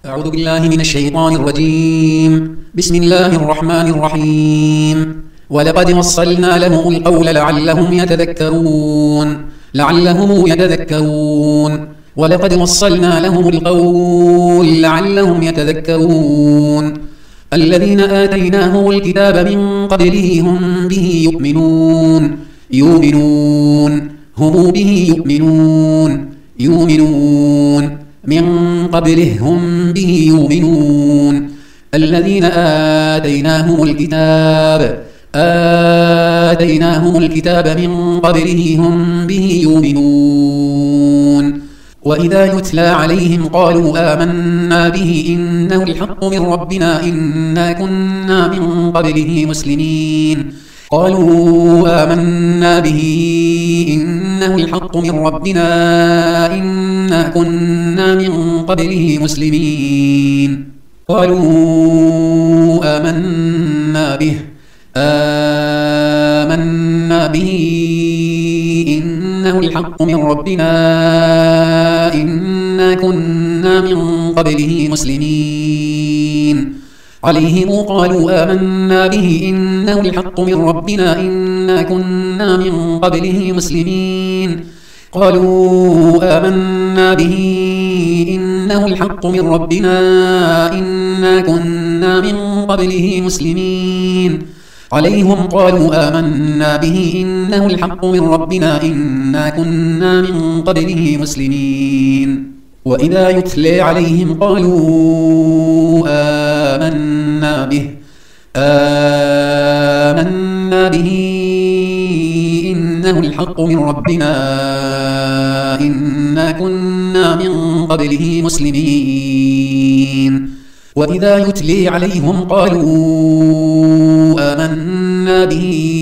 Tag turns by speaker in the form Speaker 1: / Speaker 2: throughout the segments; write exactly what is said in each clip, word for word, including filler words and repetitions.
Speaker 1: أعوذ بالله من الشيطان الرجيم. بسم الله الرحمن الرحيم. ولقد وصلنا لهم القول لعلهم يتذكرون لعلهم يتذكرون ولقد وصلنا لهم القول لعلهم يتذكرون الذين آتيناهم الكتاب من قبله هم به يؤمنون يؤمنون هم به يؤمنون يؤمنون من قبله هم به يؤمنون الذين آتيناهم الكتاب آتيناهم الكتاب من قبله هم به يؤمنون وإذا يتلى عليهم قالوا آمنا به إنه الحق من ربنا إنا كنا من قبله مسلمين قالوا آمنا به إنه الحق من ربنا إنا كنا من قبله مسلمين قالوا آمنا به آمنا به إنه الحق من ربنا إنا كنا من قبله مسلمين عليهم قالوا آمنا به إنه الحق من ربنا إنا كنا من قبله مسلمين قالوا آمنا به إنه الحق من ربنا إنا كنا من قبله مسلمين عليهم قالوا آمنا به إنه الحق من ربنا إنا كنا من قبله مسلمين وإذا يتلى عليهم قالوا آمنا به آمنا به إنه الحق من ربنا إنا كنا من قبله مسلمين وإذا يتلى عليهم قالوا آمنا به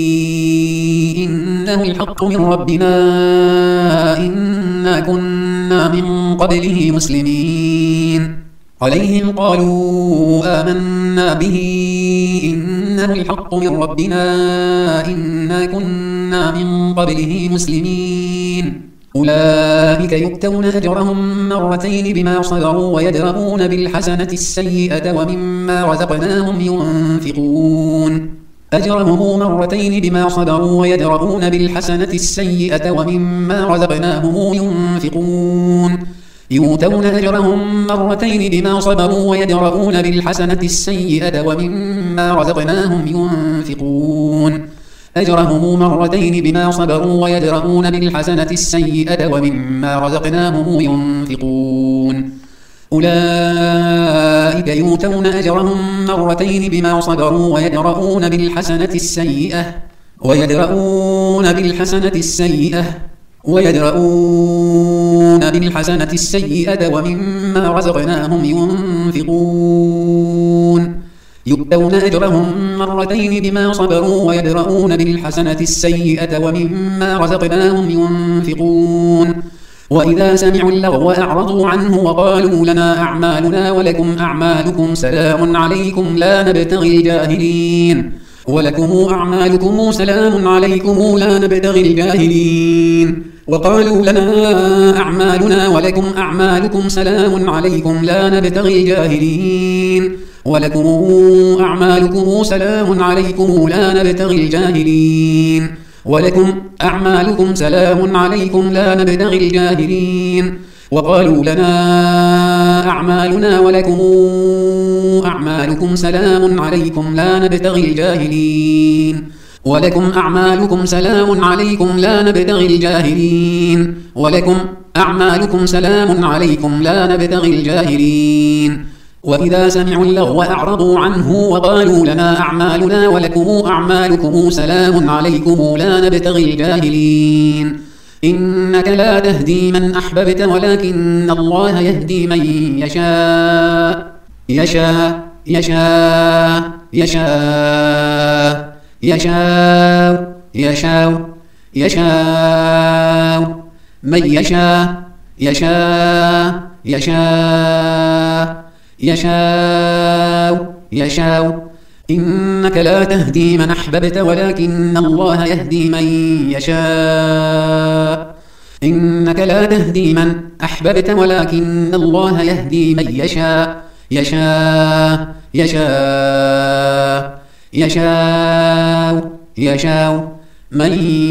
Speaker 1: إنه الحق من ربنا إنا كنا من قبله مسلمين عليهم قالوا آمنا به إنه الحق من ربنا إنا كنا من قبله مسلمين أولئك يؤتون أجرهم مرتين بما صبروا ويدرؤون بالحسنة السيئة ومما رزقناهم ينفقون أجرهم مرتين بما صبروا ويدرؤون بالحسنة السيئة ومما رزقناهم ينفقون يؤتون أجرهم مرتين بما صبروا ويدرؤون بالحسنة السيئة ومما رزقناهم ينفقون أجرهم مرتين بما صبروا ويدرؤون بالحسنة السيئة ومما رزقناهم ينفقون أولئك يؤتون أجرهم مرتين بما صبروا ويدرؤون بالحسنة السيئة ويدرؤون بالحسنة السيئة ويدرؤون بالحسنة السيئة ومما رزقناهم ينفقون يؤتون أجرهم مرتين بما صبروا ويدرؤون بالحسنة السيئة ومما رزقناهم ينفقون وإذا سمعوا اللغو أعرضوا عنه وقالوا لنا أعمالنا ولكم أعمالكم سلام عليكم لا نبتغي الجاهلين ولكم أعمالكم سلام عليكم لا نبتغي الجاهلين وقالوا لنا أعمالنا ولكم أعمالكم سلام عليكم لا نبتغي الجاهلين ولكم أعمالكم سلام عليكم لا نبتغي الجاهلين ولكم أعمالكم سلام عليكم لا نبتغي الجاهلين وقالوا لنا أعمالنا ولكم أعمالكم سلام عليكم لا نبتغي الجاهلين ولكم أعمالكم سلام عليكم لا نبتغي الجاهلين ولكم أعمالكم سلام عليكم لا نبتغي الجاهلين وإذا سمعوا اللغو أعرضوا عنه وقالوا لنا أعمالنا ولكم أعمالكم سلام عليكم لا نبتغي الجاهلين إنك لا تهدي من أحببت ولكن الله يهدي من يشاء يشاء يشاء يشاء يشاء يشاء يشاء من يشاء يشاء يشاء يشاء يشاء إنك لا تهدي من أحببت ولكن الله يهدي من يشاء إنك لا تهدي من أحببت ولكن الله يهدي من يشاء يشاء يشاء يشاء يشاء من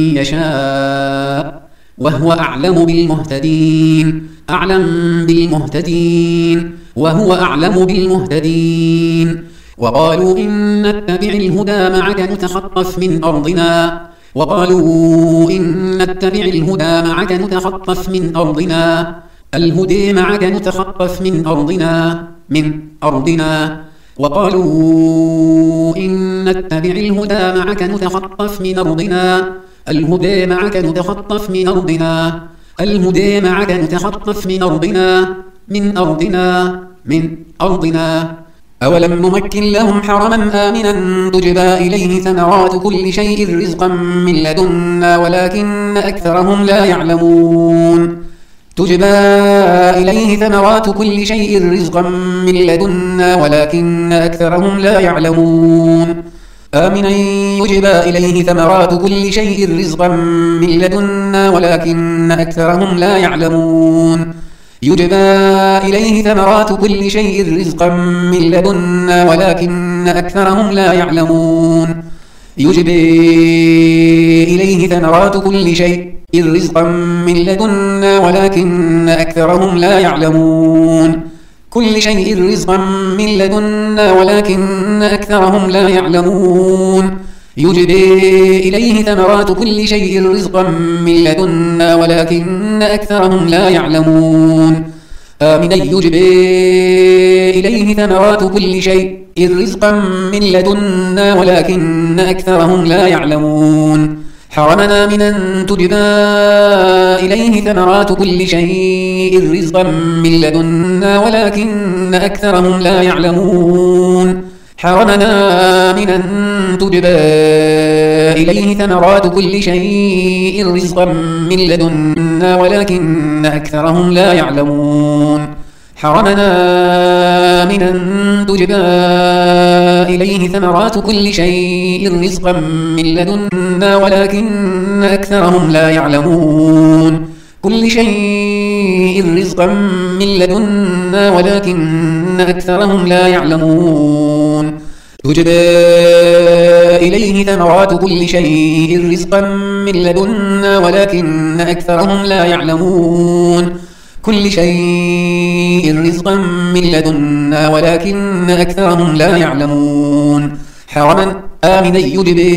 Speaker 1: يشاء وهو أعلم بالمهتدين أعلم بالمهتدين وهو أعلم بالمهتدين وقالوا إن نتبع الهدى معك نتخطف من أرضنا وقالوا إن نتبع الهدى معك نتخطف من أرضنا الهدى معك نتخطف من أرضنا من أرضنا وقالوا إن نتبع الهدى معك نتخطف من أرضنا الهدى معك نتخطف من أرضنا الهدى معك نتخطف من أرضنا من أرضنا من أرضنا أولم نمكن لهم حرما آمنا تجبى إليه ثمرات كل شيء رزقا من لدنا ولكن أكثرهم لا يعلمون تجبى إليه ثمرات كل شيء رزقا من لدنا ولكن أكثرهم لا يعلمون آمنا يجبى إليه ثمرات كل شيء رزقا من لدنا ولكن أكثرهم لا يعلمون يجبى إليه ثمرات كل شيء رزقا من لدنا ولكن أكثرهم لا يعلمون يجبى إليه ثمرات كل شيء رزقا من لدنا ولكن أكثرهم لا يعلمون كل شيء رزقا من لدنا ولكن أكثرهم لا يعلمون يجبى إليه ثمرات كل شيء رزقا من لدنا ولكن أكثرهم لا يعلمون آمنا يجبى إليه ثمرات كل شيء رزقا من لدنا ولكن أكثرهم لا يعلمون حرمنا من أن تجبى إليه ثمرات كل شيء رزقا من لدنا ولكن أكثرهم لا يعلمون حرمنا من أن تجبى إليه ثمرات كل شيء رزقا من لدنا ولكن أكثرهم لا يعلمون حرمنا من أن تجبى إليه ثمرات كل شيء رزقا من لدنا ولكن أكثرهم لا يعلمون كل شيء رزقا من لدنا ولكن أكثرهم لا يعلمون تجبى إليه ثمرات كل شيء رزقا من لدنا ولكن أكثرهم لا يعلمون كل شيء رزقا من لدنا ولكن أكثرهم لا يعلمون حرما آمنا يجبى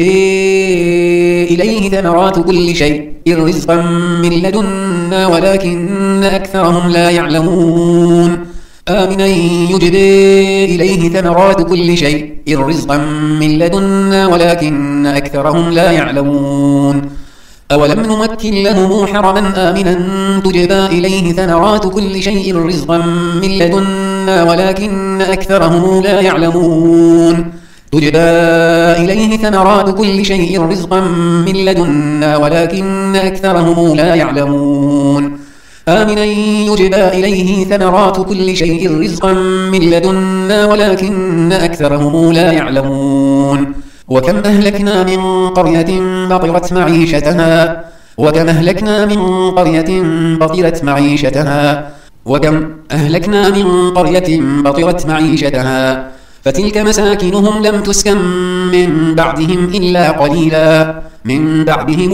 Speaker 1: إليه ثمرات كل شيء رزقا من لدنا ولكن أكثرهم لا يعلمون آمنا يجبى إليه ثمرات كل شيء رزقا من لدنا ولكن أكثرهم لا يعلمون أولم نمكن لهم حرما آمنا تجبى إليه ثمرات كل شيء رزقا من لدنا ولكن أكثرهم لا يعلمون تجبى إليه ثمرات كل شيء رزقا من لدنا ولكن أكثرهم لا يعلمون آمنا يجبى إليه ثمرات كل شيء رزقا من لدنا ولكن أكثرهم لا يعلمون وكم أهلكنا من قرية بطرت معيشتها وكم أهلكنا من قرية بطرت معيشتها وكم أهلكنا من قرية بطرت معيشتها فتلك مساكنهم لم تسكن من بعدهم إلا قليلا من بعدهم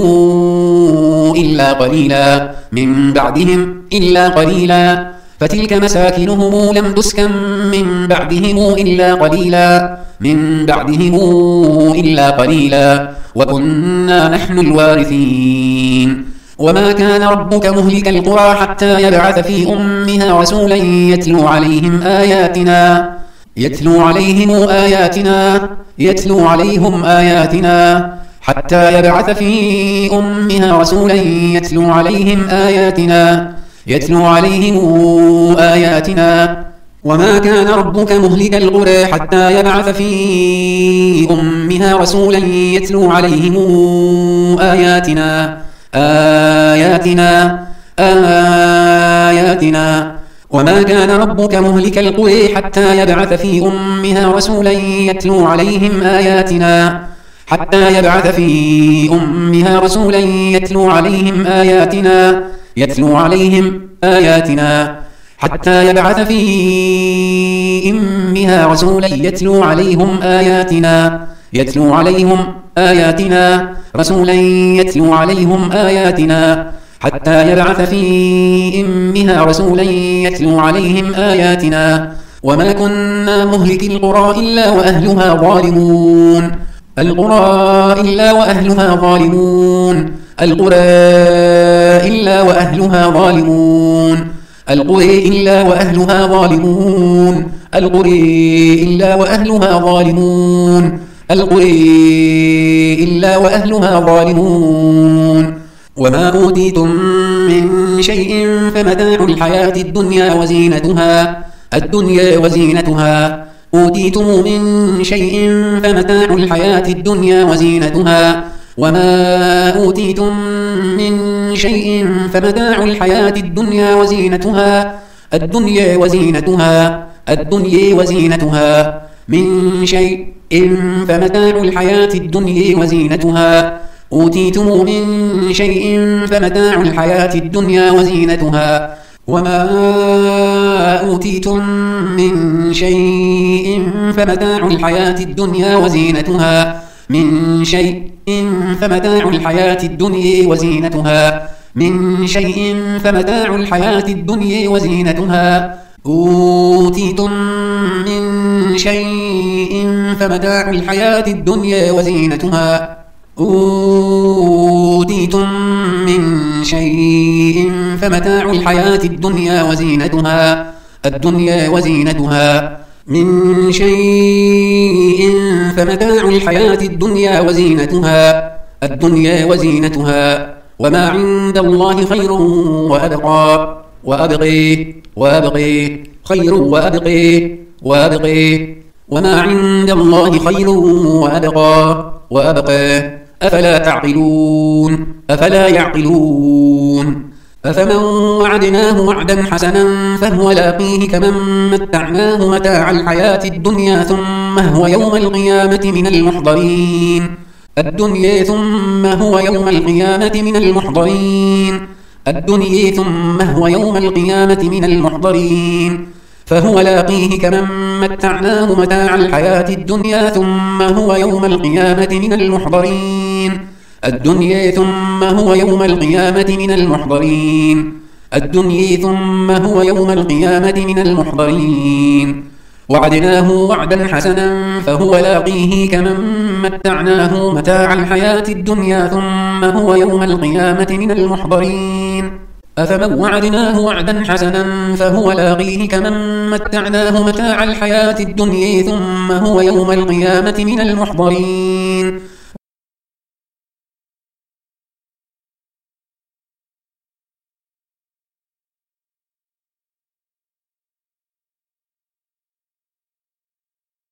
Speaker 1: إلا قليلا من بعدهم إلا قليلا فتلك مساكنهم لم تسكن من بعدهم إلا قليلا من بعدهم إلا قليلا وكنا نحن الوارثين وما كان ربك مهلك القرى حتى يبعث في أمها رسولا يتلو عليهم آياتنا يتلو عليهم آياتنا يتلو عليهم آياتنا حتى يبعث في أمها رسولا يتلو عليهم آياتنا يتلو عليهم آياتنا وما كان ربك مهلك القرى حتى يبعث في أمها رسولا يتلو عليهم آياتنا آياتنا آياتنا وما كان ربك مهلك القرى حتى يبعث في أمها رسولا يتلو عليهم آياتنا حتى يبعث في أمها رسولا يتلو عليهم آياتنا يتلو عليهم آياتنا حتى يبعث في أمها رسولا يتلو عليهم آياتنا يتلو عليهم آياتنا رسولا يتلو عليهم آياتنا حتى يبعث في أمها رسولا يتلو عليهم آياتنا وما كنا مهلك القرى إلا وأهلها ظالمون القرى إلا وأهلها ظالمون القرى إلا وأهلها ظالمون القرى إلا وأهلها ظالمون القرى إلا وأهلها ظالمون القرى إلا وأهلها ظالمون وما أوتيتم من شيء فمتاع الحياة الدنيا وزينتها الدنيا وزينتها أوتيتم من شيء فمتاع الحياة الدنيا وزينتها وما أوتيتم من شيء فمتاع الحياة الدنيا وزينتها الدنيا وزينتها الدنيا وزينتها من شيء فمتاع الحياة الدنيا وزينتها أوتيتم من شيء فمتاع الحياة الدنيا وزينتها وما أوتيتم من شيء فمتاع الحياة الدنيا وزينتها من شيء فمتاع الحياة الدنيا وزينتها من شيء فمتاع الحياة الدنيا وزينتها أوتيتم من شيء فمتاع الحياة الدنيا وزينتها أوتيتم من شيء فمتاع الحياة الدنيا وزينتها الدنيا وزينتها من شيء فمتاع الحياة الدنيا وزينتها الدنيا وزينتها وما عند الله خير وأبقى وأبقي وأبقي خير وأبقي وأبقي وما عند الله خير وأبقى وأبقى أفلا تعقلون أفلا يعقلون أفمن وعدناه وعدا حسنا فهو لاقيه كمن متعناه متاع الحياة الدنيا ثم هو يوم القيامة من المحضرين الدنيا ثم هو يوم القيامة من المحضرين الدنيا ثم هو يوم القيامة من المحضرين فهو لاقيه كمن متعناه متاع الحياة الدنيا ثم هو يوم القيامة من المحضرين الدنيا ثم هو يوم القيامة من المحضرين الدنيا ثم هو يوم القيامة من المحضرين وعدناه وعدا حسنا فهو لاقيه كمن متعناه متاع الحياة الدنيا ثم هو يوم القيامة من المحضرين أفمن وعدناه وعدا حسنا فهو لاقيه كمن متعناه متاع الحياة الدنيا ثم هو يوم القيامة من المحضرين